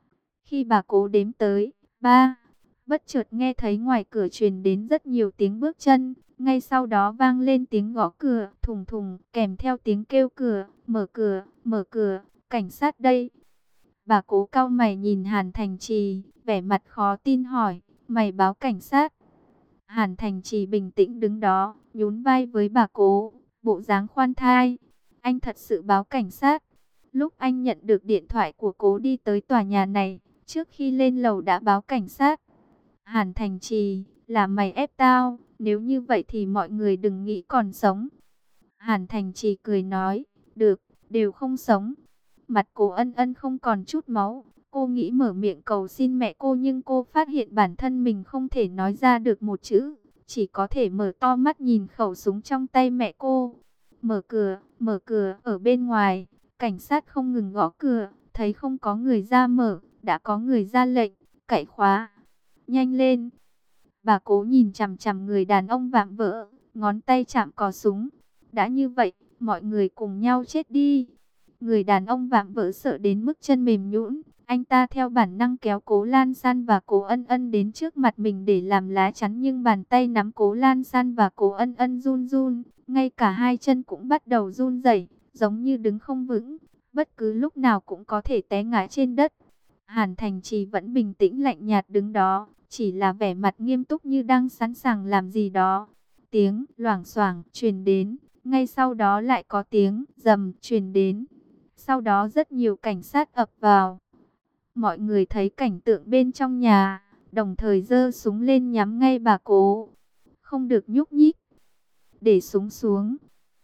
Khi bà Cố đếm tới ba, bất chợt nghe thấy ngoài cửa truyền đến rất nhiều tiếng bước chân. Ngay sau đó vang lên tiếng gõ cửa thùng thùng, kèm theo tiếng kêu cửa, mở cửa, mở cửa, cảnh sát đây. Bà Cố cau mày nhìn Hàn Thành Trì, vẻ mặt khó tin hỏi, mày báo cảnh sát? Hàn Thành Trì bình tĩnh đứng đó, nhún vai với bà Cố, bộ dáng khoan thai. Anh thật sự báo cảnh sát. Lúc anh nhận được điện thoại của Cố đi tới tòa nhà này, trước khi lên lầu đã báo cảnh sát. Hàn Thành Trì, là mày ép tao, nếu như vậy thì mọi người đừng nghĩ còn sống. Hàn Thành Trì cười nói, được, đều không sống. Mặt Cố Ân Ân không còn chút máu. Cô nghĩ mở miệng cầu xin mẹ cô nhưng cô phát hiện bản thân mình không thể nói ra được một chữ. Chỉ có thể mở to mắt nhìn khẩu súng trong tay mẹ cô. Mở cửa, mở cửa, ở bên ngoài. Cảnh sát không ngừng gõ cửa, thấy không có người ra mở, đã có người ra lệnh, cậy khóa. Nhanh lên. Bà Cố nhìn chằm chằm người đàn ông vạm vỡ, ngón tay chạm cò súng. Đã như vậy, mọi người cùng nhau chết đi. Người đàn ông vạm vỡ sợ đến mức chân mềm nhũn. Anh ta theo bản năng kéo Cố Lan San và Cố Ân Ân đến trước mặt mình để làm lá chắn, nhưng bàn tay nắm Cố Lan San và Cố Ân Ân run run, ngay cả hai chân cũng bắt đầu run rẩy, giống như đứng không vững, bất cứ lúc nào cũng có thể té ngã trên đất. Hàn Thành Trì vẫn bình tĩnh lạnh nhạt đứng đó, chỉ là vẻ mặt nghiêm túc như đang sẵn sàng làm gì đó. Tiếng loảng xoảng truyền đến, ngay sau đó lại có tiếng rầm truyền đến. Sau đó rất nhiều cảnh sát ập vào. Mọi người thấy cảnh tượng bên trong nhà, đồng thời giơ súng lên nhắm ngay bà Cố. Không được nhúc nhích, để súng xuống.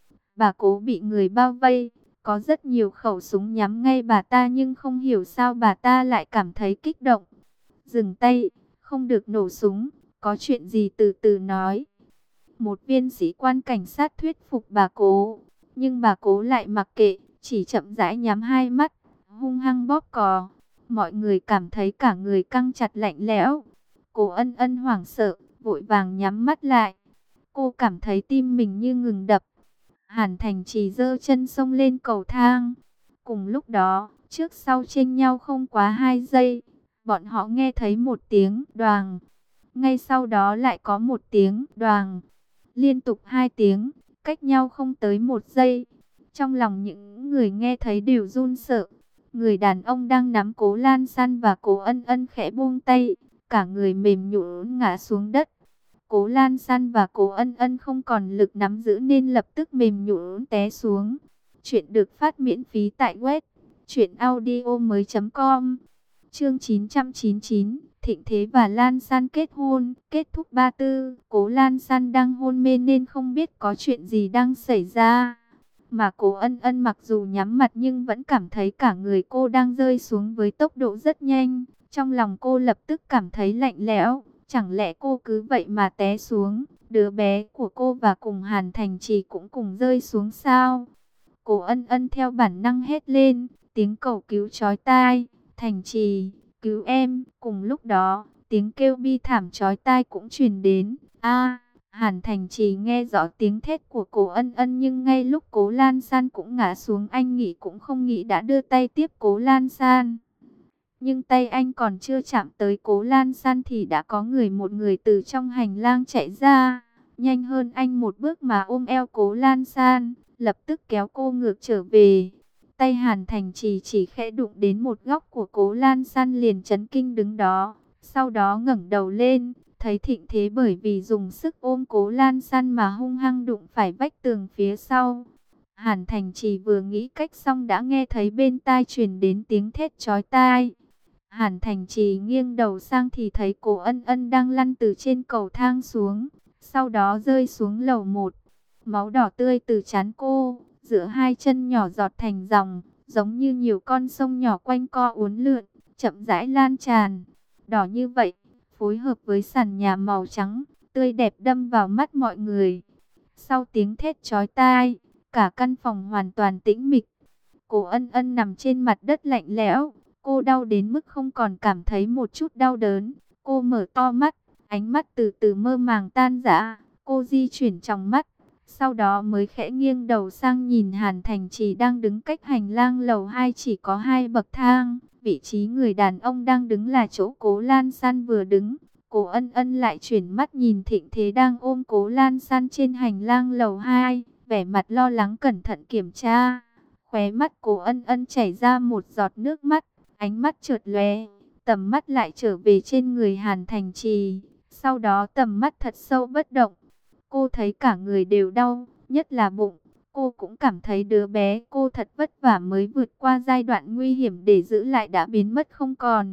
Bà Cố bị người bao vây, có rất nhiều khẩu súng nhắm ngay bà ta nhưng không hiểu sao bà ta lại cảm thấy kích động. Dừng tay, không được nổ súng, có chuyện gì từ từ nói. Một viên sĩ quan cảnh sát thuyết phục bà Cố, nhưng bà Cố lại mặc kệ, chỉ chậm rãi nhắm hai mắt, hung hăng bóp cò. Mọi người cảm thấy cả người căng chặt lạnh lẽo. Cố Ân Ân hoảng sợ, vội vàng nhắm mắt lại. Cô cảm thấy tim mình như ngừng đập. Hàn Thành Trì giơ chân xông lên cầu thang. Cùng lúc đó, trước sau chênh nhau không quá hai giây, bọn họ nghe thấy một tiếng đoàng. Ngay sau đó lại có một tiếng đoàng. Liên tục hai tiếng, cách nhau không tới một giây. Trong lòng những người nghe thấy đều run sợ. Người đàn ông đang nắm Cố Lan San và Cố Ân Ân khẽ buông tay, cả người mềm nhũn ngã xuống đất. Cố Lan San và Cố Ân Ân không còn lực nắm giữ nên lập tức mềm nhũn té xuống. Chuyện được phát miễn phí tại web truyện audio mới chấm com. Chương chín trăm chín mươi chín, Thịnh Thế và Lan San kết hôn, kết thúc ba tư. Cố Lan San đang hôn mê nên không biết có chuyện gì đang xảy ra. Mà Cố Ân Ân mặc dù nhắm mặt nhưng vẫn cảm thấy cả người cô đang rơi xuống với tốc độ rất nhanh. Trong lòng cô lập tức cảm thấy lạnh lẽo. Chẳng lẽ cô cứ vậy mà té xuống, đứa bé của cô và cùng Hàn Thành Trì cũng cùng rơi xuống sao? Cố Ân Ân theo bản năng hét lên, tiếng cầu cứu chói tai, Thành Trì, cứu em. Cùng lúc đó, tiếng kêu bi thảm chói tai cũng truyền đến. A, Hàn Thành Trì nghe rõ tiếng thét của Cố Ân Ân nhưng ngay lúc Cố Lan San cũng ngã xuống anh nghĩ cũng không nghĩ đã đưa tay tiếp Cố Lan San. Nhưng tay anh còn chưa chạm tới Cố Lan San thì đã có người một người từ trong hành lang chạy ra. Nhanh hơn anh một bước mà ôm eo Cố Lan San, lập tức kéo cô ngược trở về. Tay Hàn Thành Trì chỉ khẽ đụng đến một góc của Cố Lan San liền chấn kinh đứng đó. Sau đó ngẩng đầu lên, thấy Thịnh Thế bởi vì dùng sức ôm Cố Lan San mà hung hăng đụng phải vách tường phía sau. Hàn Thành Trì vừa nghĩ cách xong đã nghe thấy bên tai truyền đến tiếng thét chói tai. Hàn Thành Trì nghiêng đầu sang thì thấy Cố Ân Ân đang lăn từ trên cầu thang xuống, sau đó rơi xuống lầu một. Máu đỏ tươi từ trán cô, giữa hai chân nhỏ giọt thành dòng, giống như nhiều con sông nhỏ quanh co uốn lượn, chậm rãi lan tràn. Đỏ như vậy, phối hợp với sàn nhà màu trắng, tươi đẹp đâm vào mắt mọi người. Sau tiếng thét chói tai, cả căn phòng hoàn toàn tĩnh mịch. Cố Ân Ân nằm trên mặt đất lạnh lẽo. Cô đau đến mức không còn cảm thấy một chút đau đớn. Cô mở to mắt, ánh mắt từ từ mơ màng tan rã. Cô di chuyển trong mắt, sau đó mới khẽ nghiêng đầu sang nhìn Hàn Thành Trì đang đứng cách hành lang lầu hai chỉ có hai bậc thang. Vị trí người đàn ông đang đứng là chỗ Cố Lan San vừa đứng. Cố Ân Ân lại chuyển mắt nhìn Thịnh Thế đang ôm Cố Lan San trên hành lang lầu hai, vẻ mặt lo lắng cẩn thận kiểm tra. Khóe mắt Cố Ân Ân chảy ra một giọt nước mắt. Ánh mắt chợt lóe, tầm mắt lại trở về trên người Hàn Thành Trì. Sau đó tầm mắt thật sâu bất động. Cô thấy cả người đều đau, nhất là bụng. Cô cũng cảm thấy đứa bé cô thật vất vả mới vượt qua giai đoạn nguy hiểm để giữ lại đã biến mất không còn.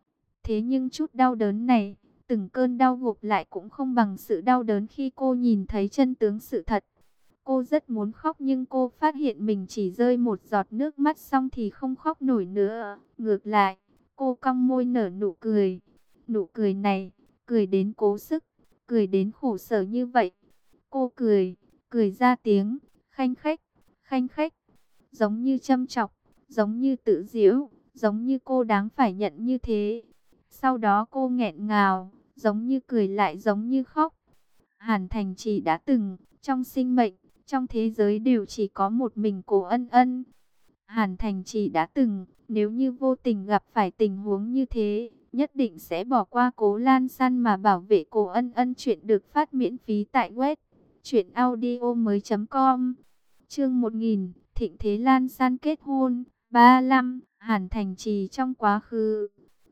Thế nhưng chút đau đớn này, từng cơn đau gộp lại cũng không bằng sự đau đớn khi cô nhìn thấy chân tướng sự thật. Cô rất muốn khóc nhưng cô phát hiện mình chỉ rơi một giọt nước mắt xong thì không khóc nổi nữa. Ngược lại, cô cong môi nở nụ cười. Nụ cười này, cười đến cố sức, cười đến khổ sở như vậy. Cô cười, cười ra tiếng, khanh khách, khanh khách. Giống như châm chọc, giống như tự giễu, giống như cô đáng phải nhận như thế. Sau đó cô nghẹn ngào, giống như cười lại giống như khóc. Hàn Thành Trì đã từng, trong sinh mệnh, trong thế giới đều chỉ có một mình Cố Ân Ân. Hàn Thành Trì đã từng, nếu như vô tình gặp phải tình huống như thế, nhất định sẽ bỏ qua Cố Lan San mà bảo vệ Cố Ân Ân. Chuyện được phát miễn phí tại web truyện audio mới chấm com. Chương một nghìn, Thịnh Thế Lan San kết hôn. ba mươi lăm. Hàn Thành Trì trong quá khứ.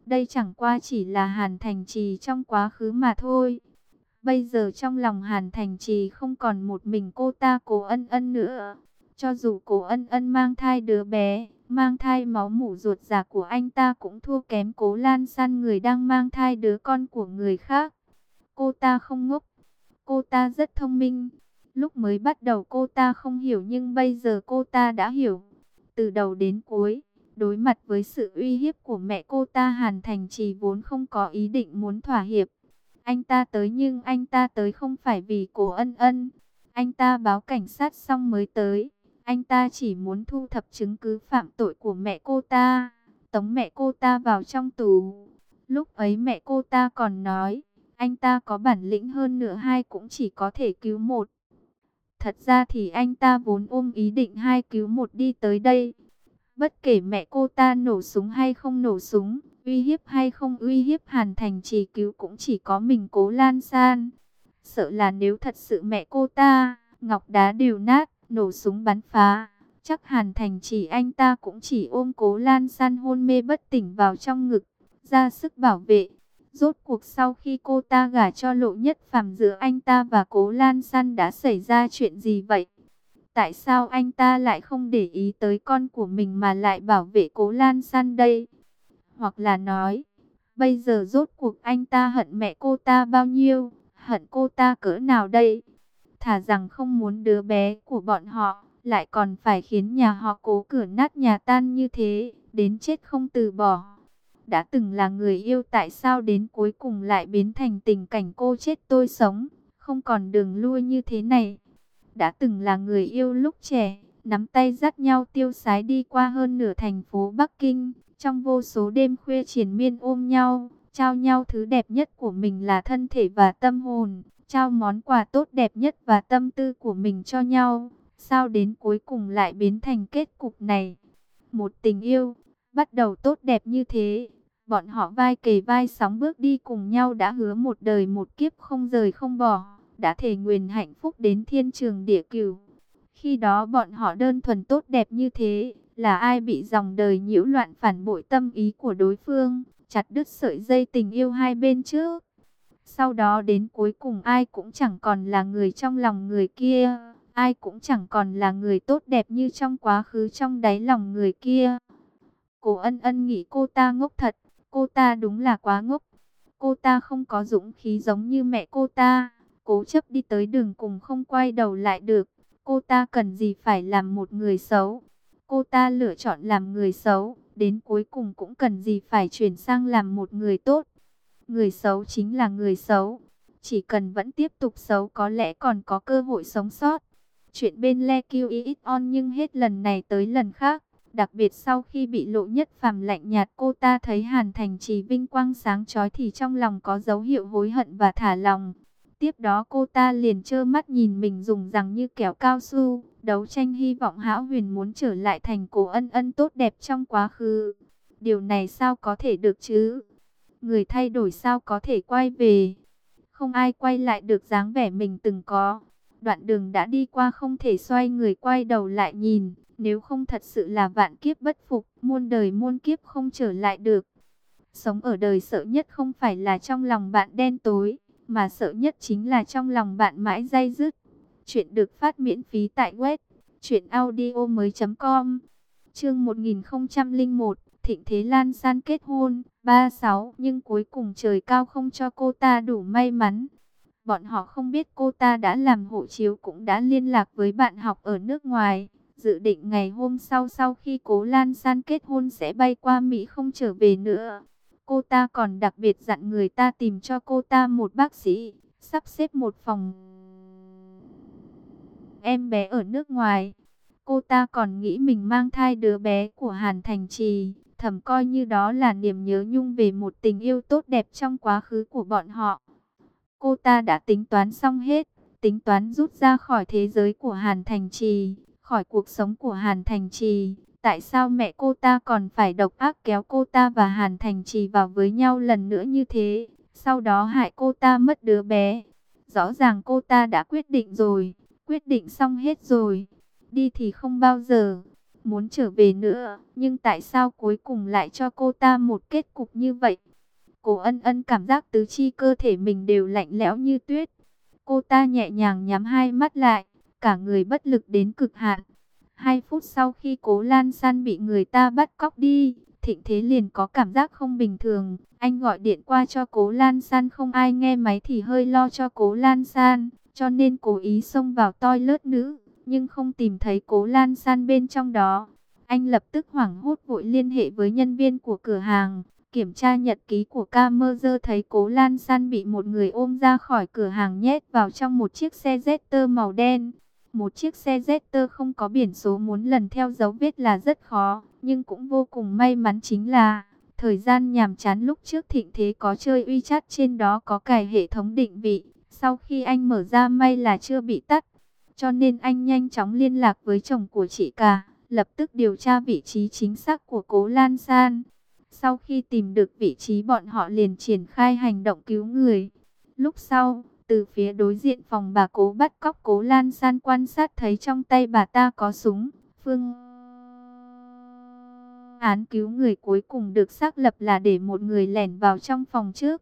Đây chẳng qua chỉ là Hàn Thành Trì trong quá khứ mà thôi. Bây giờ trong lòng Hàn Thành Trì không còn một mình cô ta Cố Ân Ân nữa. Cho dù Cố Ân Ân mang thai đứa bé, mang thai máu mủ ruột già của anh ta cũng thua kém Cố Lan San, người đang mang thai đứa con của người khác. Cô ta không ngốc, cô ta rất thông minh. Lúc mới bắt đầu cô ta không hiểu, nhưng bây giờ cô ta đã hiểu. Từ đầu đến cuối, đối mặt với sự uy hiếp của mẹ cô ta, Hàn Thành Trì vốn không có ý định muốn thỏa hiệp. Anh ta tới, nhưng anh ta tới không phải vì Cố Ân Ân. Anh ta báo cảnh sát xong mới tới. Anh ta chỉ muốn thu thập chứng cứ phạm tội của mẹ cô ta, tống mẹ cô ta vào trong tù. Lúc ấy mẹ cô ta còn nói, anh ta có bản lĩnh hơn nữa hai cũng chỉ có thể cứu một. Thật ra thì anh ta vốn ôm ý định hai cứu một đi tới đây. Bất kể mẹ cô ta nổ súng hay không nổ súng, uy hiếp hay không uy hiếp, Hàn Thành Trì cứu cũng chỉ có mình Cố Lan San. Sợ là nếu thật sự mẹ cô ta, ngọc đá đều nát, nổ súng bắn phá, chắc Hàn Thành Trì anh ta cũng chỉ ôm Cố Lan San hôn mê bất tỉnh vào trong ngực, ra sức bảo vệ. Rốt cuộc sau khi cô ta gả cho Lộ Nhất Phàm, giữa anh ta và Cố Lan San đã xảy ra chuyện gì vậy? Tại sao anh ta lại không để ý tới con của mình mà lại bảo vệ Cố Lan San đây? Hoặc là nói, bây giờ rốt cuộc anh ta hận mẹ cô ta bao nhiêu, hận cô ta cỡ nào đây? Thà rằng không muốn đứa bé của bọn họ, lại còn phải khiến nhà họ Cố cửa nát nhà tan như thế, đến chết không từ bỏ. Đã từng là người yêu, tại sao đến cuối cùng lại biến thành tình cảnh cô chết tôi sống, không còn đường lui như thế này? Đã từng là người yêu lúc trẻ, nắm tay dắt nhau tiêu sái đi qua hơn nửa thành phố Bắc Kinh, trong vô số đêm khuya triền miên ôm nhau, trao nhau thứ đẹp nhất của mình là thân thể và tâm hồn, trao món quà tốt đẹp nhất và tâm tư của mình cho nhau. Sao đến cuối cùng lại biến thành kết cục này? Một tình yêu bắt đầu tốt đẹp như thế, bọn họ vai kề vai sóng bước đi cùng nhau, đã hứa một đời một kiếp không rời không bỏ, đã thề nguyền hạnh phúc đến thiên trường địa cửu. Khi đó bọn họ đơn thuần tốt đẹp như thế, là ai bị dòng đời nhiễu loạn phản bội tâm ý của đối phương, chặt đứt sợi dây tình yêu hai bên trước. Sau đó đến cuối cùng ai cũng chẳng còn là người trong lòng người kia, ai cũng chẳng còn là người tốt đẹp như trong quá khứ trong đáy lòng người kia. Cố Ân Ân nghĩ cô ta ngốc thật, cô ta đúng là quá ngốc. Cô ta không có dũng khí giống như mẹ cô ta, cố chấp đi tới đường cùng không quay đầu lại được. Cô ta cần gì phải làm một người xấu? Cô ta lựa chọn làm người xấu, đến cuối cùng cũng cần gì phải chuyển sang làm một người tốt? Người xấu chính là người xấu, chỉ cần vẫn tiếp tục xấu có lẽ còn có cơ hội sống sót. Chuyện bên Le Q Is On nhưng hết lần này tới lần khác. Đặc biệt sau khi bị Lộ Nhất Phàm lạnh nhạt, cô ta thấy Hàn Thành Trì vinh quang sáng chói thì trong lòng có dấu hiệu hối hận và thả lòng. Tiếp đó cô ta liền trơ mắt nhìn mình dùng rằng như kẹo cao su, đấu tranh hy vọng hão huyền muốn trở lại thành Cố Ân Ân tốt đẹp trong quá khứ. Điều này sao có thể được chứ? Người thay đổi sao có thể quay về? Không ai quay lại được dáng vẻ mình từng có. Đoạn đường đã đi qua không thể xoay người quay đầu lại nhìn. Nếu không thật sự là vạn kiếp bất phục, muôn đời muôn kiếp không trở lại được. Sống ở đời sợ nhất không phải là trong lòng bạn đen tối, mà sợ nhất chính là trong lòng bạn mãi day dứt. Chuyện được phát miễn phí tại web truyện audio mới chấm com. Chương một nghìn không trăm lẻ một, Thịnh Thế Lan San kết hôn. ba sáu. Nhưng cuối cùng trời cao không cho cô ta đủ may mắn. Bọn họ không biết cô ta đã làm hộ chiếu, cũng đã liên lạc với bạn học ở nước ngoài, dự định ngày hôm sau sau khi Cố Lan San kết hôn sẽ bay qua Mỹ không trở về nữa. Cô ta còn đặc biệt dặn người ta tìm cho cô ta một bác sĩ, sắp xếp một phòng em bé ở nước ngoài. Cô ta còn nghĩ mình mang thai đứa bé của Hàn Thành Trì, thầm coi như đó là niềm nhớ nhung về một tình yêu tốt đẹp trong quá khứ của bọn họ. Cô ta đã tính toán xong hết, tính toán rút ra khỏi thế giới của Hàn Thành Trì, khỏi cuộc sống của Hàn Thành Trì. Tại sao mẹ cô ta còn phải độc ác kéo cô ta và Hàn Thành Trì vào với nhau lần nữa như thế, sau đó hại cô ta mất đứa bé? Rõ ràng cô ta đã quyết định rồi, quyết định xong hết rồi, đi thì không bao giờ, muốn trở về nữa, nhưng tại sao cuối cùng lại cho cô ta một kết cục như vậy? Cố Ân Ân cảm giác tứ chi cơ thể mình đều lạnh lẽo như tuyết. Cô ta nhẹ nhàng nhắm hai mắt lại, cả người bất lực đến cực hạn. Hai phút sau khi Cố Lan San bị người ta bắt cóc đi, Thịnh Thế liền có cảm giác không bình thường. Anh gọi điện qua cho Cố Lan San, không ai nghe máy thì hơi lo cho Cố Lan San, cho nên cố ý xông vào toilet nữ, nhưng không tìm thấy Cố Lan San bên trong đó. Anh lập tức hoảng hốt vội liên hệ với nhân viên của cửa hàng, kiểm tra nhật ký của camera thấy Cố Lan San bị một người ôm ra khỏi cửa hàng nhét vào trong một chiếc xe Jetta màu đen. Một chiếc xe Jetta không có biển số, muốn lần theo dấu vết là rất khó, nhưng cũng vô cùng may mắn chính là thời gian nhàm chán lúc trước Thịnh Thế có chơi WeChat, trên đó có cài hệ thống định vị. Sau khi anh mở ra may là chưa bị tắt, cho nên anh nhanh chóng liên lạc với chồng của chị cả, lập tức điều tra vị trí chính xác của Cố Lan San. Sau khi tìm được vị trí, bọn họ liền triển khai hành động cứu người. Lúc sau, từ phía đối diện phòng bà Cố bắt cóc Cố Lan San quan sát thấy trong tay bà ta có súng. Phương án cứu người cuối cùng được xác lập là để một người lẻn vào trong phòng trước.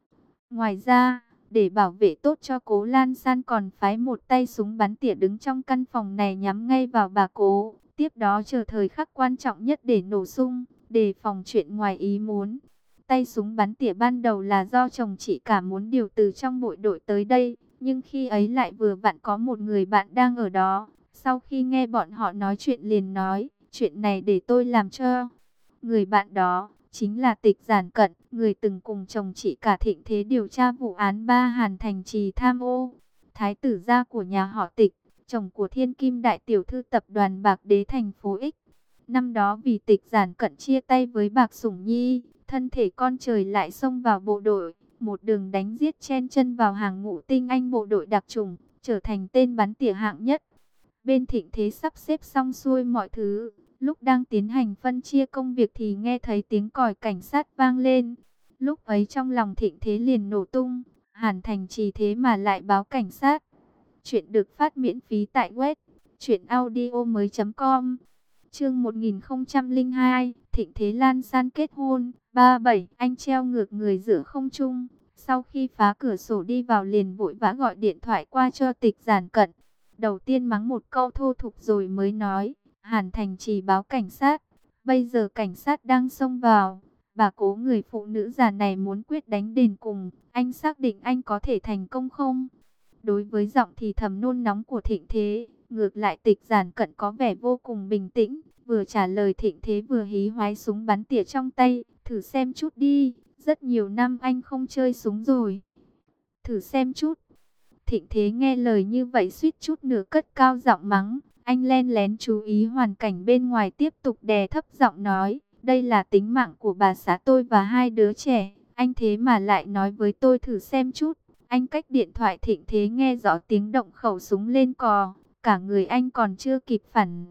Ngoài ra, để bảo vệ tốt cho Cố Lan San, còn phái một tay súng bắn tỉa đứng trong căn phòng này nhắm ngay vào bà Cố. Tiếp đó chờ thời khắc quan trọng nhất để nổ sung, đề phòng chuyện ngoài ý muốn. Tay súng bắn tỉa ban đầu là do chồng chị cả muốn điều từ trong bộ đội tới đây, nhưng khi ấy lại vừa vặn có một người bạn đang ở đó. Sau khi nghe bọn họ nói chuyện liền nói, chuyện này để tôi làm cho. Người bạn đó chính là Tịch Giản Cận, người từng cùng chồng chị cả Thịnh Thế điều tra vụ án Ba Hàn Thành Trì tham ô. Thái tử gia của nhà họ Tịch, chồng của thiên kim đại tiểu thư tập đoàn Bạc Đế thành phố X. Năm đó vì Tịch Giản Cận chia tay với Bạc Sủng Nhi, thân thể con trời lại xông vào bộ đội, một đường đánh giết chen chân vào hàng ngũ tinh anh bộ đội đặc chủng, trở thành tên bắn tỉa hạng nhất. Bên Thịnh Thế sắp xếp xong xuôi mọi thứ, lúc đang tiến hành phân chia công việc thì nghe thấy tiếng còi cảnh sát vang lên. Lúc ấy trong lòng Thịnh Thế liền nổ tung, Hàn Thành Trì thế mà lại báo cảnh sát. Chuyện được phát miễn phí tại web truyện audio mới chấm com. Chương một nghìn không trăm lẻ hai, Thịnh Thế Lan San kết hôn. Ba bảy, anh treo ngược người giữa không trung. Sau khi phá cửa sổ đi vào liền vội vã gọi điện thoại qua cho Tịch Giản Cận. Đầu tiên mắng một câu thô tục rồi mới nói, Hàn Thành Trì báo cảnh sát. Bây giờ cảnh sát đang xông vào. Bà Cố, người phụ nữ già này muốn quyết đánh đền cùng. Anh xác định anh có thể thành công không? Đối với giọng thì thầm nôn nóng của Thịnh Thế, ngược lại Tịch Giản Cận có vẻ vô cùng bình tĩnh. Vừa trả lời Thịnh Thế vừa hí hoái súng bắn tỉa trong tay. Thử xem chút đi, rất nhiều năm anh không chơi súng rồi. Thử xem chút. Thịnh Thế nghe lời như vậy suýt chút nữa cất cao giọng mắng. Anh len lén chú ý hoàn cảnh bên ngoài, tiếp tục đè thấp giọng nói, đây là tính mạng của bà xã tôi và hai đứa trẻ. Anh thế mà lại nói với tôi thử xem chút. Anh cách điện thoại Thịnh Thế nghe rõ tiếng động khẩu súng lên cò. Cả người anh còn chưa kịp phản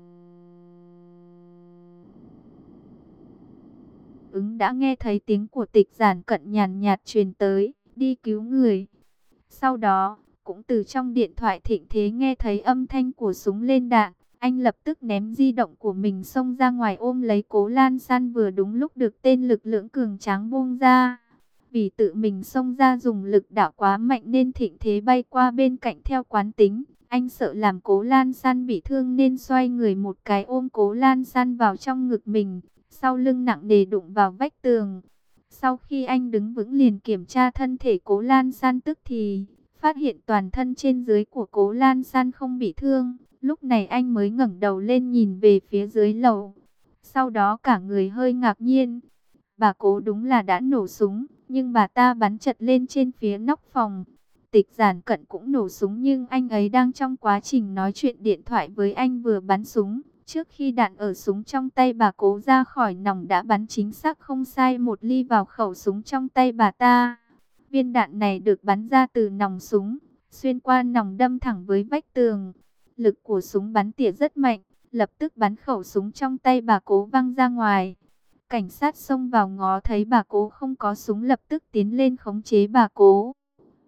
ứng đã nghe thấy tiếng của Tịch Giản Cận nhàn nhạt truyền tới, đi cứu người. Sau đó, cũng từ trong điện thoại Thịnh Thế nghe thấy âm thanh của súng lên đạn. Anh lập tức ném di động của mình xông ra ngoài ôm lấy Cố Lan San, vừa đúng lúc được tên lực lượng cường tráng buông ra. Vì tự mình xông ra dùng lực đạo quá mạnh nên Thịnh Thế bay qua bên cạnh theo quán tính. Anh sợ làm Cố Lan San bị thương nên xoay người một cái ôm Cố Lan San vào trong ngực mình. Sau lưng nặng nề đụng vào vách tường. Sau khi anh đứng vững liền kiểm tra thân thể Cố Lan San, tức thì phát hiện toàn thân trên dưới của Cố Lan San không bị thương. Lúc này anh mới ngẩng đầu lên nhìn về phía dưới lầu. Sau đó cả người hơi ngạc nhiên. Bà Cố đúng là đã nổ súng, nhưng bà ta bắn chật lên trên phía nóc phòng. Tịch Giản Cận cũng nổ súng, nhưng anh ấy đang trong quá trình nói chuyện điện thoại với anh vừa bắn súng. Trước khi đạn ở súng trong tay bà Cố ra khỏi nòng đã bắn chính xác không sai một ly vào khẩu súng trong tay bà ta. Viên đạn này được bắn ra từ nòng súng, xuyên qua nòng đâm thẳng với vách tường. Lực của súng bắn tỉa rất mạnh, lập tức bắn khẩu súng trong tay bà Cố văng ra ngoài. Cảnh sát xông vào ngó thấy bà Cố không có súng, lập tức tiến lên khống chế bà Cố.